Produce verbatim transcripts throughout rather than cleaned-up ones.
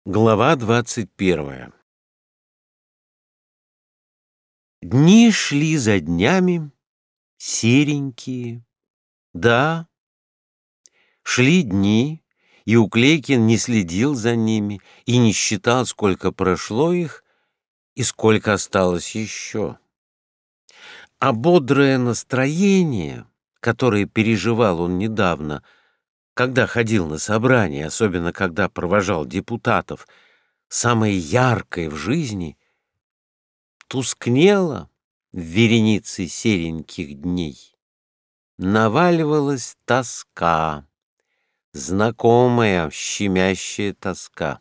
Глава двадцать первая. Дни шли за днями, серенькие. Да, шли дни, и Уклейкин не следил за ними и не считал, сколько прошло их и сколько осталось еще. А бодрое настроение, которое переживал он недавно, когда ходил на собрания, особенно когда провожал депутатов, самое яркое в жизни, тускнело в веренице сереньких дней. Наваливалась тоска, знакомая щемящая тоска.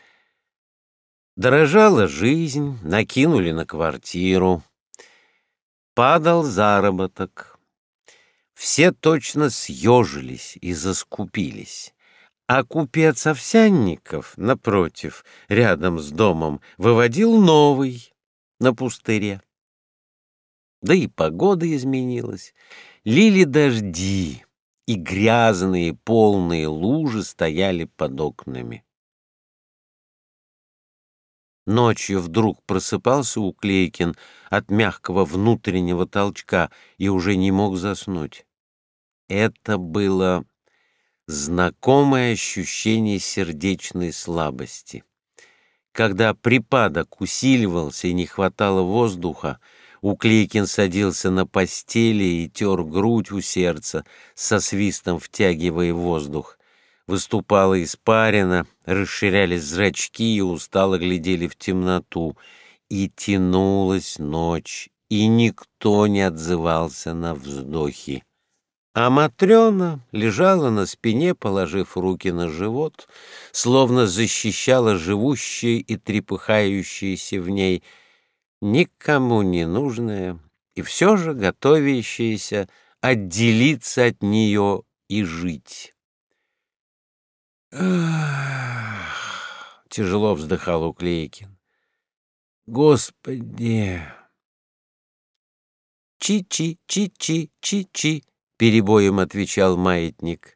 Дорожала жизнь, накинули на квартиру. Падал заработок. Все точно съежились и заскупились. А купец Овсянников, напротив, рядом с домом, выводил новый на пустыре. Да и погода изменилась. Лили дожди, и грязные полные лужи стояли под окнами. Ночью вдруг просыпался Уклейкин от мягкого внутреннего толчка и уже не мог заснуть. Это было знакомое ощущение сердечной слабости. Когда припадок усиливался и не хватало воздуха, Уклейкин садился на постели и тер грудь у сердца, со свистом втягивая воздух. Выступала испарина, расширялись зрачки и устало глядели в темноту. И тянулась ночь, и никто не отзывался на вздохи. А Матрена лежала на спине, положив руки на живот, словно защищала живущее и трепыхающееся в ней, никому не нужное и все же готовящееся отделиться от нее и жить. «Ах!» — тяжело вздыхал Уклейкин. «Господи!» «Чи-чи, чи-чи, чи-чи!» — перебоем отвечал маятник.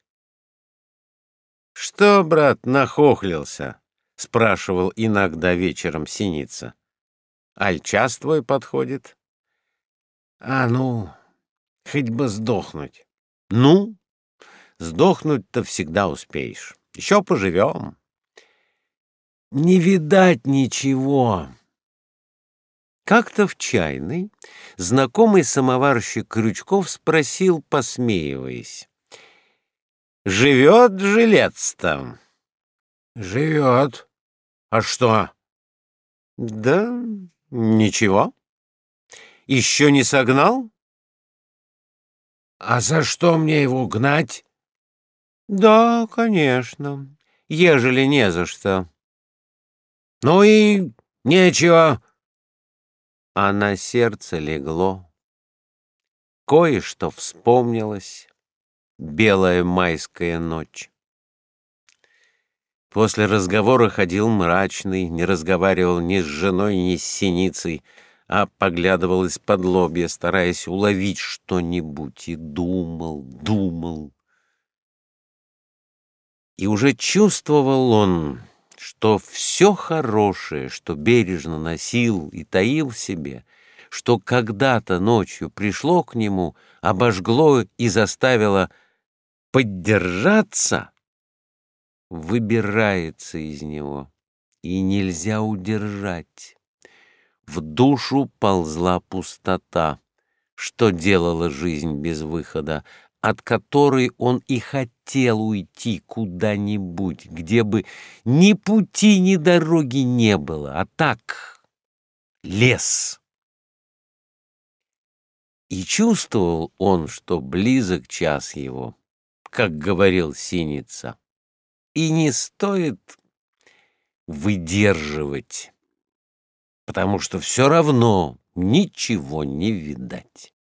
«Что, брат, нахохлился?» — спрашивал иногда вечером Синица. «Аль час твой подходит?» «А ну, хоть бы сдохнуть». «Ну, сдохнуть-то всегда успеешь. Еще поживем». «Не видать ничего». Как-то в чайной знакомый самоварщик Крючков спросил, посмеиваясь: «Живет жилец-то?» «Живет. А что?» «Да ничего. Еще не согнал?» «А за что мне его гнать?» «Да, конечно, ежели не за что». «Ну и нечего». А на сердце легло. Кое-что вспомнилось. Белая майская ночь. После разговора ходил мрачный, не разговаривал ни с женой, ни с Синицей, а поглядывал из-под лобья, стараясь уловить что-нибудь, и думал, думал. И уже чувствовал он, что все хорошее, что бережно носил и таил в себе, что когда-то ночью пришло к нему, обожгло и заставило поддержаться, выбирается из него, и нельзя удержать. В душу ползла пустота, что делала жизнь без выхода, от которой он и хотел уйти куда-нибудь, где бы ни пути, ни дороги не было, а так лес. И чувствовал он, что близок час его, как говорил Синица, и не стоит выдерживать, потому что все равно ничего не видать.